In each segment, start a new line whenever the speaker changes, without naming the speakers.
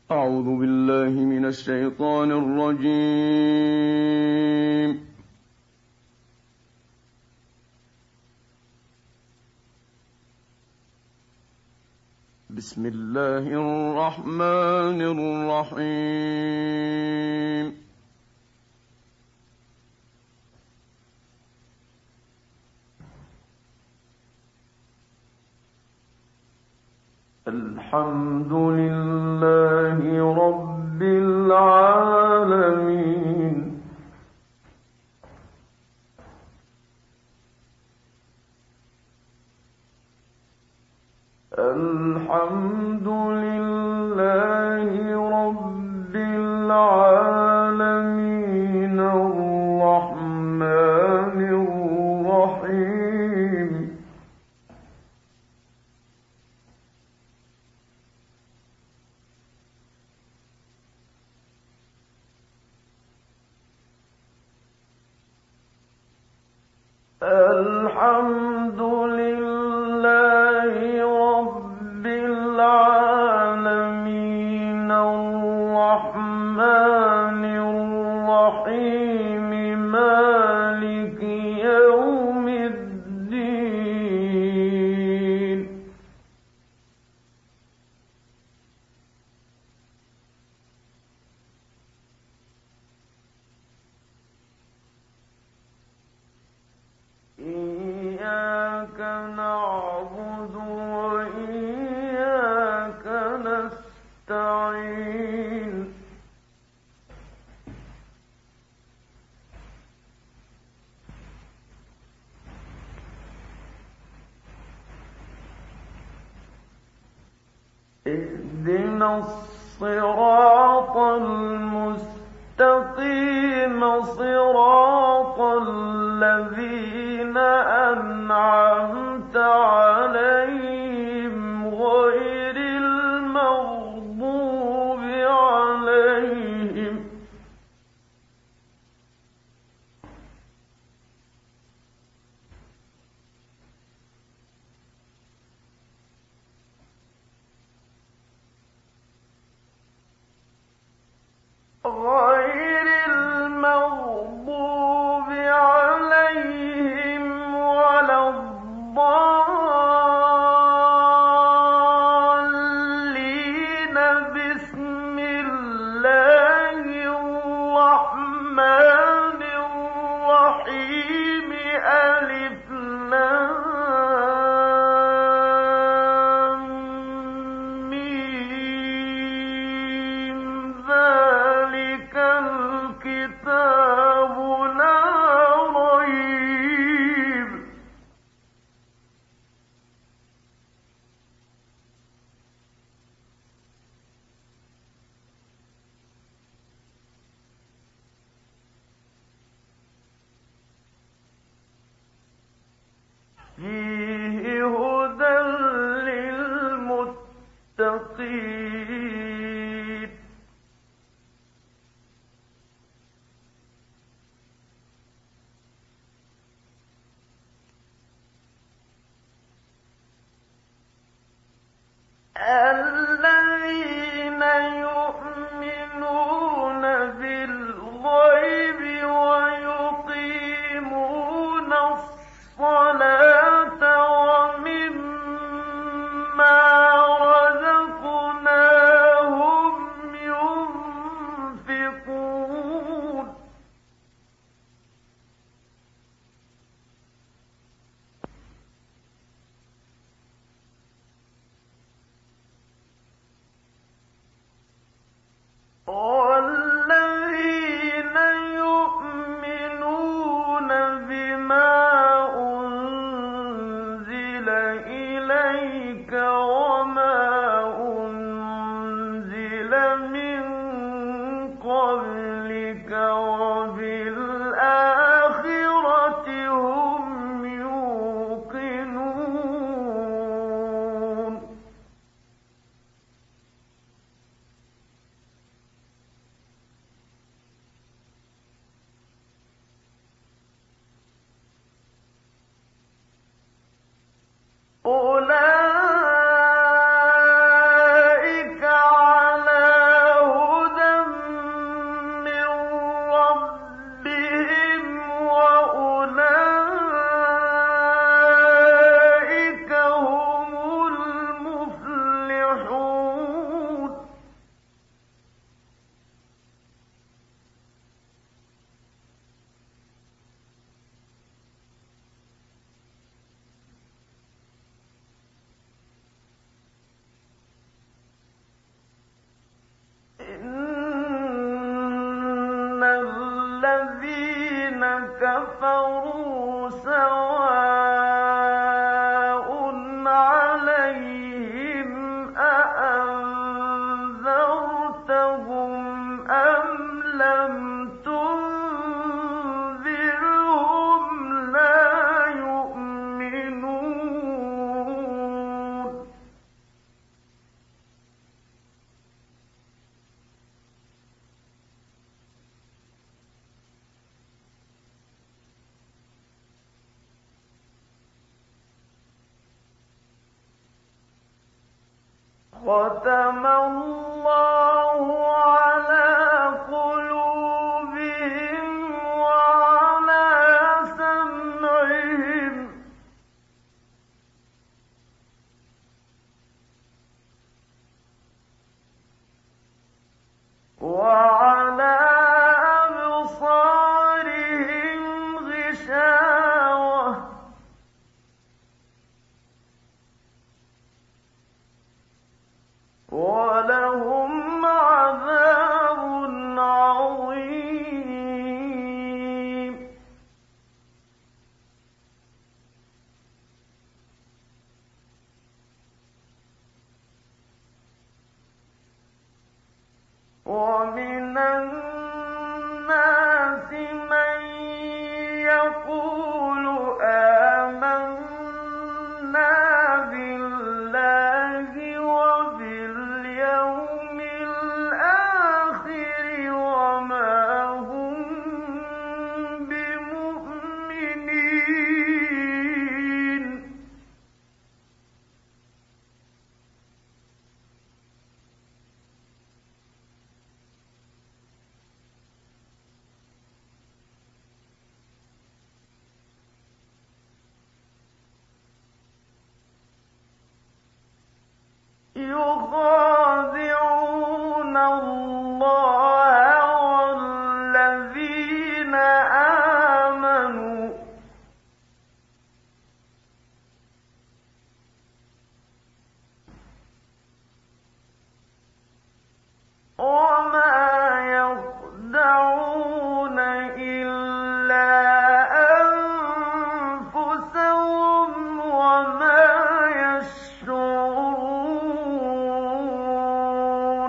أعوذ بالله من الشيطان الرجيم. بسم الله الرحمن الرحيم. الحمد لله رب العالمين. الحمد لله رب العالمين الرحمن الرحيم الحمد لله رب العالمين الرحمن الرحيم مالك يوم الدين. إياك نعبد وإياك نستعين. اهدنا الصراط المستقيم صراط الذين أنعمت عليهم غير المغضوب عليهم ولا الضالين. بسم الله الرحمن الرحيم. ألف لام ميم. ذلك الكتاب لا ريب فيه هدى للمتقين. الذين يؤمنون بالغيب ويقيمون الصلاة ومما رزقناهم كَفَرُوا سَوَاءٌ عَلَيْهِمْ أَأَنذَرْتَهُمْ أَمْ لَمْ تُنذِرْهُمْ لَا يُؤْمِنُونَ ختم الله على قلوبهم وعلى سمعهم وعلى أبصارهم غشاوة وَلَهُمْ عَذَابٌ عَظِيمٌ وَمِنَ النَّاسِ مَن يَقُولُ آمَنَّا بِاللَّهِ وَبِالْيَوْمِ الْآخِرِ وَمَا هُم بِمُؤْمِنِينَ يُخَادِعُونَ اللَّهَ وَالَّذِينَ آمَنُوا وَمَا يَخْدَعُونَ إِلَّا أَنفُسَهُمْ وَمَا يَشْعُرُونَ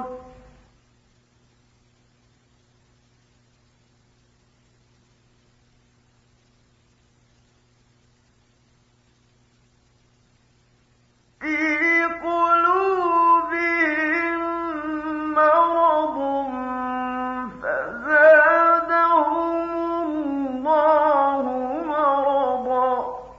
فِي قُلُوبِهِم مَّرَضٌ فَزَادَهُمُ اللَّهُ مَرَضًا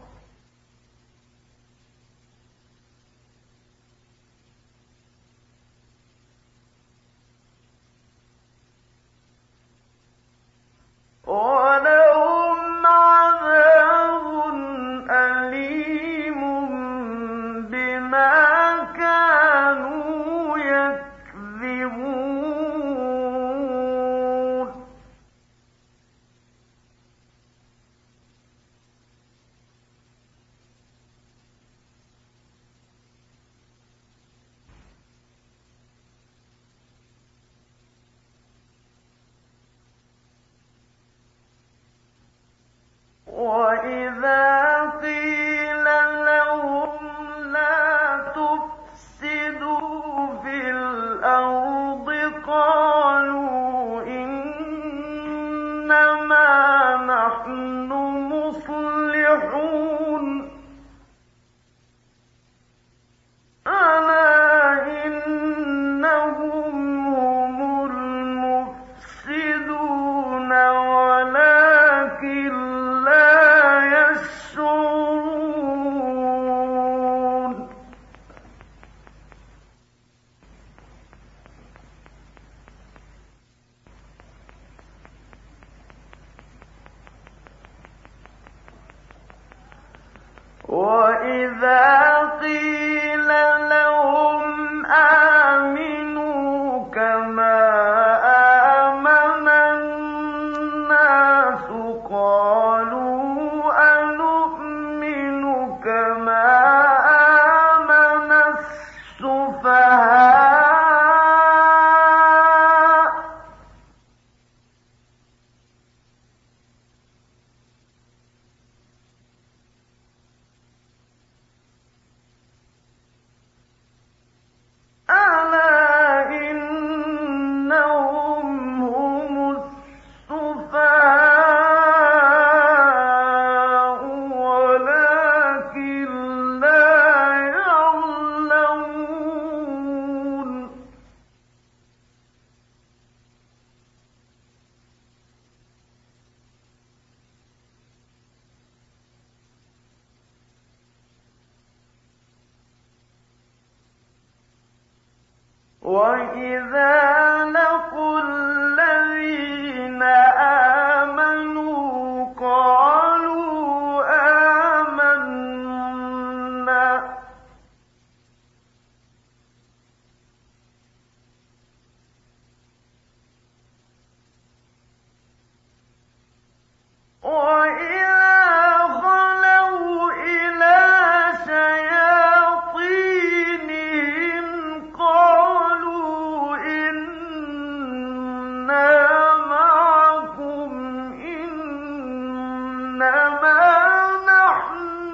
وَلَهُمْ عَذَابٌ أَلِيمٌ بِمَا كَانُوا يَكْذِبُونَ وَإِذَا قِيلَ لَهُمْ لَا تُفْسِدُوا فِي الْأَرْضِ قَالُوا إِنَّمَا نَحْنُ مُصْلِحُونَ أَلَا إِنَّهُمْ هُمُ الْمُفْسِدُونَ وَلَٰكِن لَّا يَشْعُرُونَ وَإِذَا قِيلَ لَهُمْ آمِنُوا كَمَا آمَنَ النَّاسُ قَالُوا أَنُؤْمِنُ كَمَا آمَنَ السُّفَهَاءُ وَإِذَا لَقُوا الَّذِينَ آمَنُوا قَالُوا آمَنَّا وَإِذَا خَلَوْا إِلَىٰ شَيَاطِينِهِمْ قَالُوا إِنَّا مَعَكُمْ إِنَّمَا نَحْنُ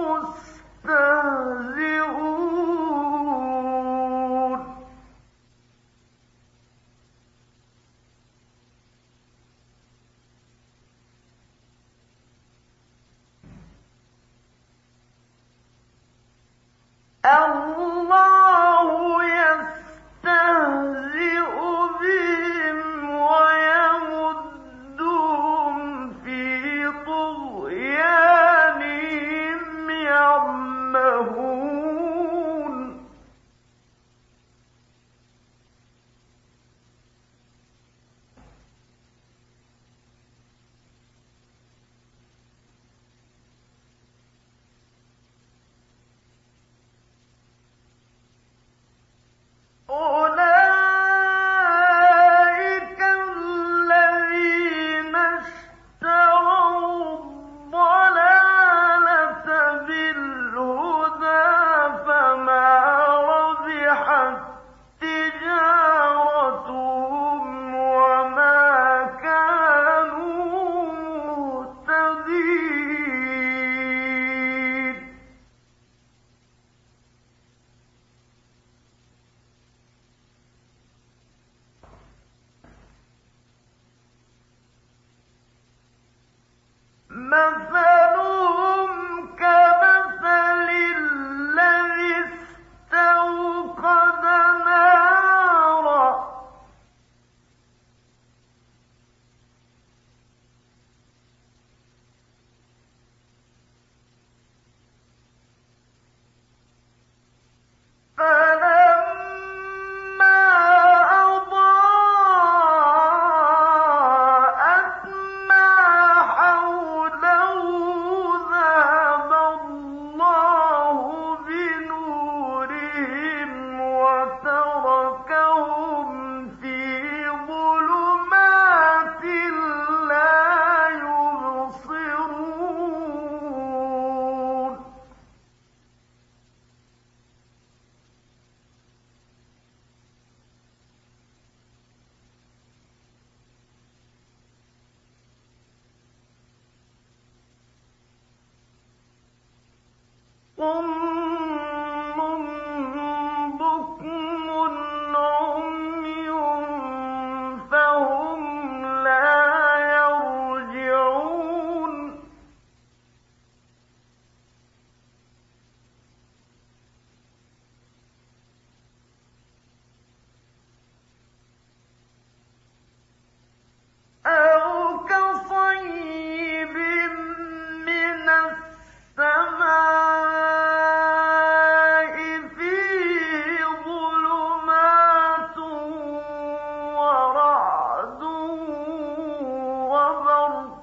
مُسْتَهْزِئُونَ اللَّهُ يَسْتَهْزِئُ بِهِمْ وَيَمُدُّهُمْ فِي طُغْيَانِهِمْ يَعْمَهُونَ أُولَٰئِكَ الَّذِينَ اشْتَرَوُا الضَّلَالَةَ بِالْهُدَىٰ فَمَا رَبِحَت تِّجَارَتُهُمْ وَمَا كَانُوا مُهْتَدِينَ مَثَلُهُمْ كَمَثَلِ الَّذِي اسْتَوْقَدَ نَارًا فَلَمَّا أَضَاءَتْ مَا حَوْلَهُ ذَهَبَ اللَّهُ بِنُورِهِمْ وَتَرَكَهُمْ فِي ظُلُمَاتٍ لَّا يُبْصِرُونَ صُمٌّ بُكْمٌ عُمْيٌ فَهُمْ لَا يَرْجِعُونَ أَوْ كَصَيِّبٍ مِّنَ السَّمَاءِ فِيهِ ظُلُمَاتٌ وَرَعْدٌ وَبَرْقٌ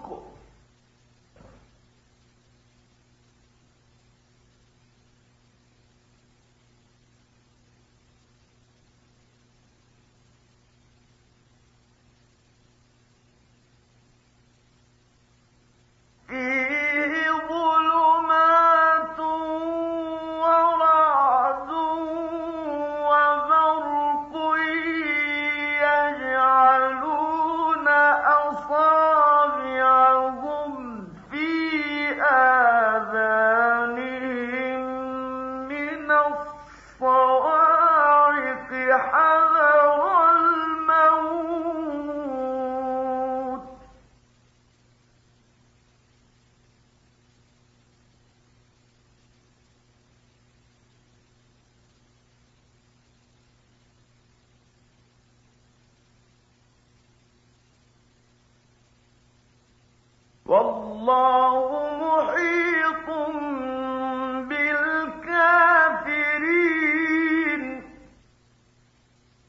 فِيهِ ظُلُمَاتٌ وَرَعْدٌ وَبَرْقٌ يَجْعَلُونَ أَصَابِعَهُمْ فِي آذَانِهِم مِّنَ الصَّوَاعِقِ حَذَرَ الْمَوْتِ ۚ وَاللَّهُ مُحِيطٌ بِالْكَافِرِينَ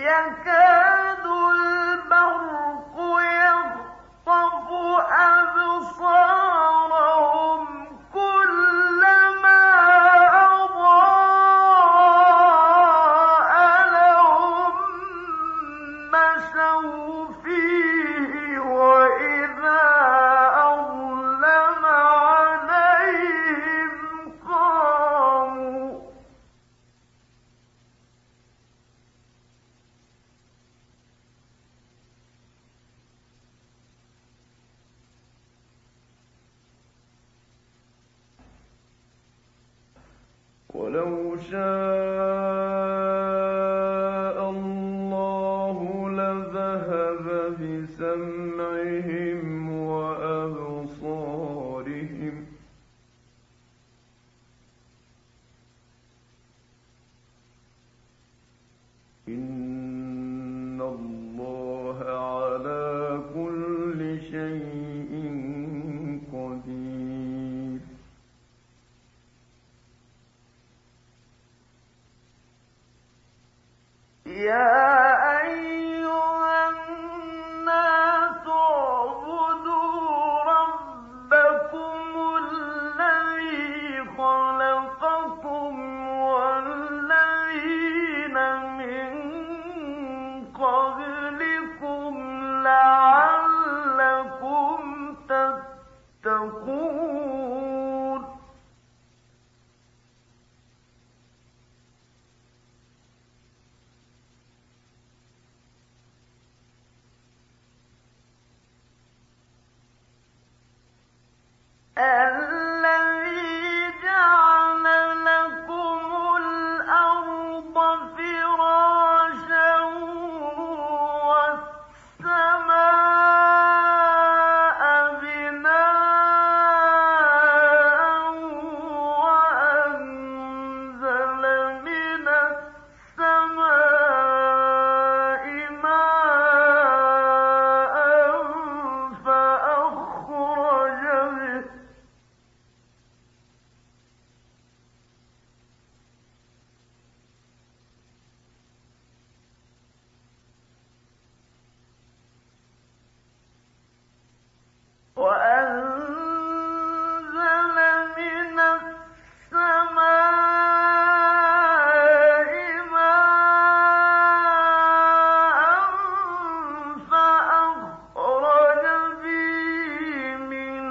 يكاد البرق يخطف أبصارهم كلما أضاء لهم مشوا فيه وإذا أظلم عليهم قاموا ولو شاء الله لذهب بسمعهم وأبصارهم إن الله على كل شيء قدير يا أيها الناس اعبدوا ربكم الذي خلقكم والذين من قبلكم لعلكم تتقون الذي جعل لكم الأرض فراشا والسماء بناء وأنزل من السماء ماء فأخرج به وأنزل من السماء ماء فأخرج به من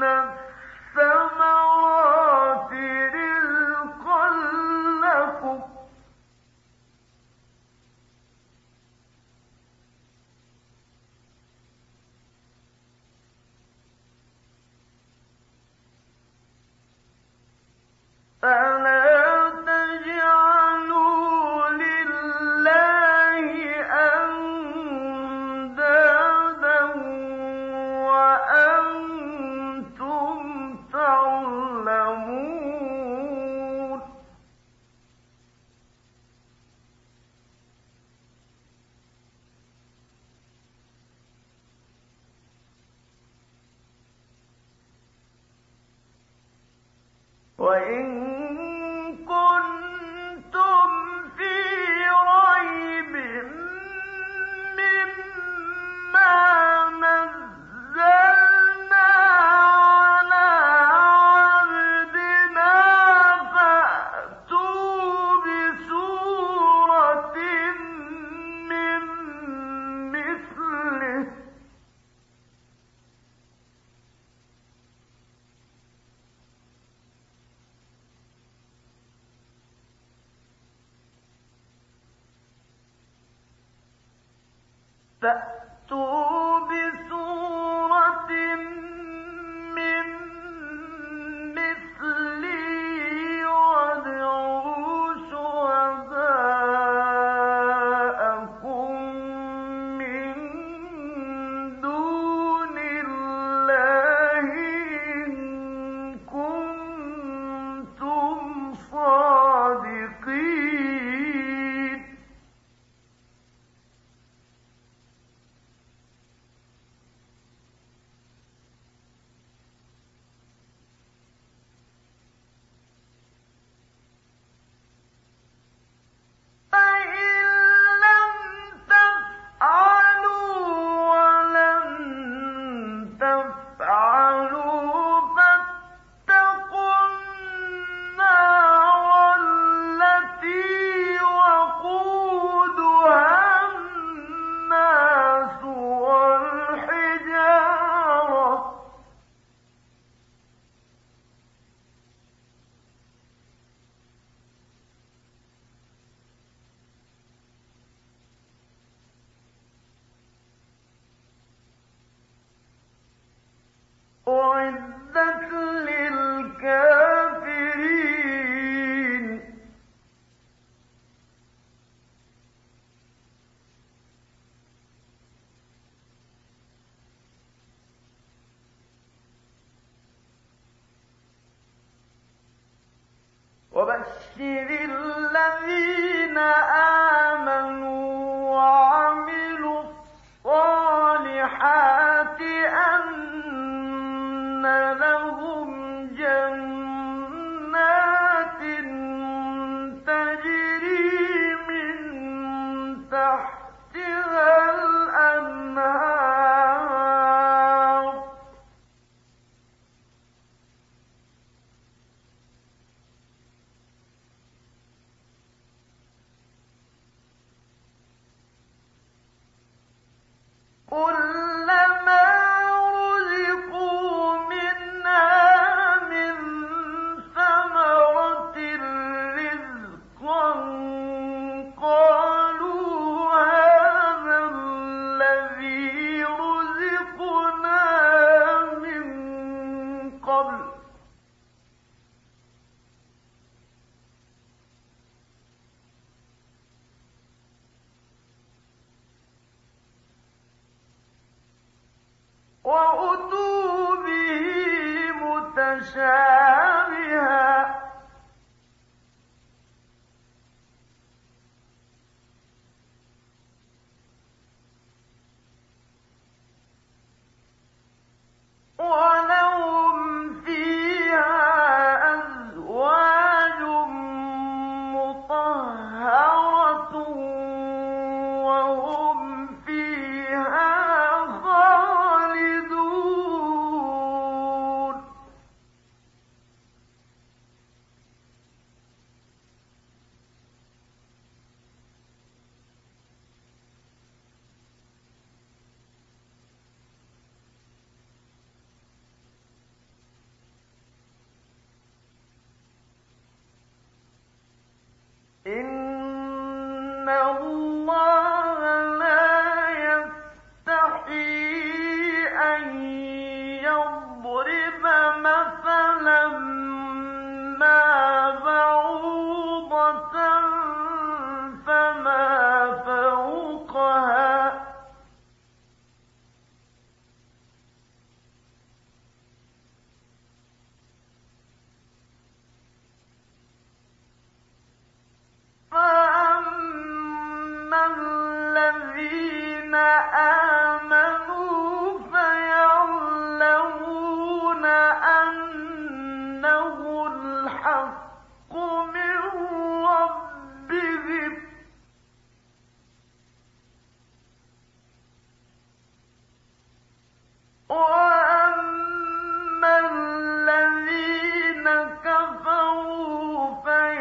الثمرات رزقا لكم فلا تجعلوا لله أندادا وأنتم تعلمون وإن كنتم في ريب مما نزلنا على عبدنا فأتوا بسورة من مثله فأتوا بسورة من مثله وادعوا شهداءكم من دون الله إن كنتم صادقين. تفعلوا فاتقوا النار التي وقودها الناس والحجارة أعدت للكافرين وبشر الذين آمنوا وعملوا الصالحات أن لهم جنات تجري من تحتها الأنهار كلما رزقوا منها من ثمرة رزقا قالوا هذا الذي رزقنا من قبل وأتوا به متشابها ولهم فيها أزواج مطهرة وهم فيها خالدون إن الله لا يستحيي أن يضرب مثلا ما بعوضة فما فوقها فأما الذين آمنوا فيعلمون أنه الحق من ربهم وأما الذين كفروا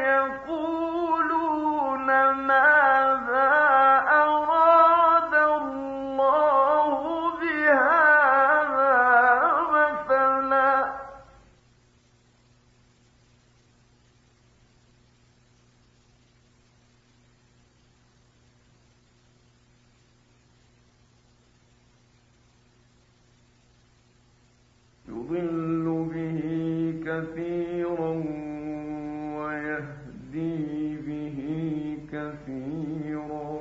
فيقولون ماذا أراد الله بهذا مثلا يضل به كثيرا ويهدي به كثيرا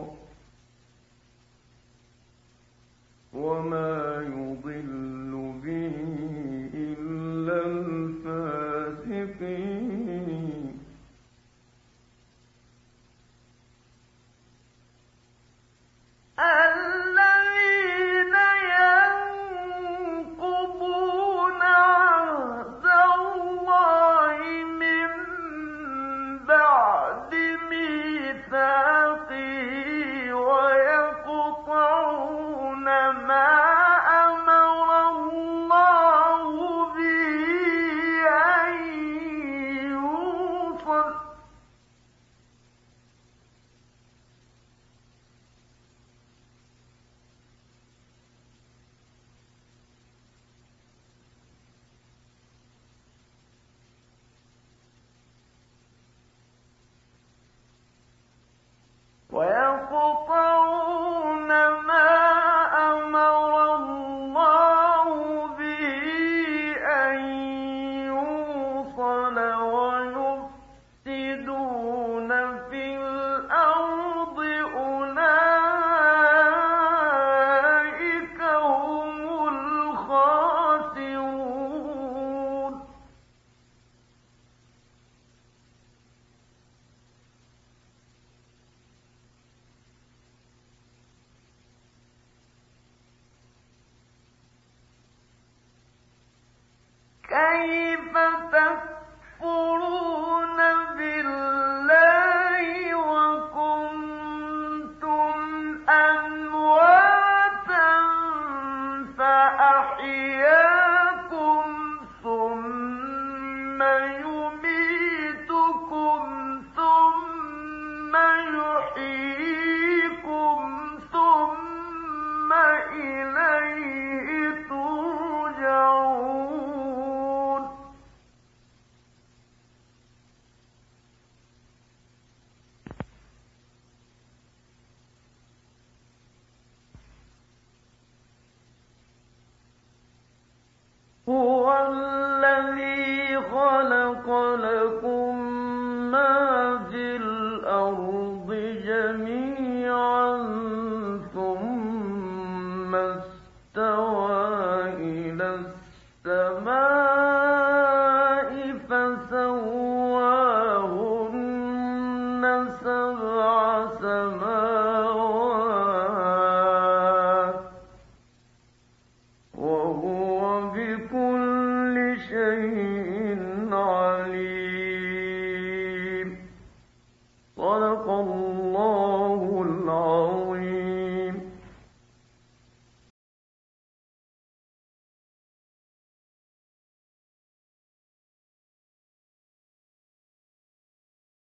وما يضل به إلا الفاسقين الذين ينقضون عهد الله كيف تكفرون بالله وكنتم أمواتا فأحياكم ثم يميتكم ثم يحييكم ثم إليه ترجعون هو الذي خلق لكم ما في الأرض جميعا ثم استوى إلى السماء فسواهن سبع سماوات وهو بكل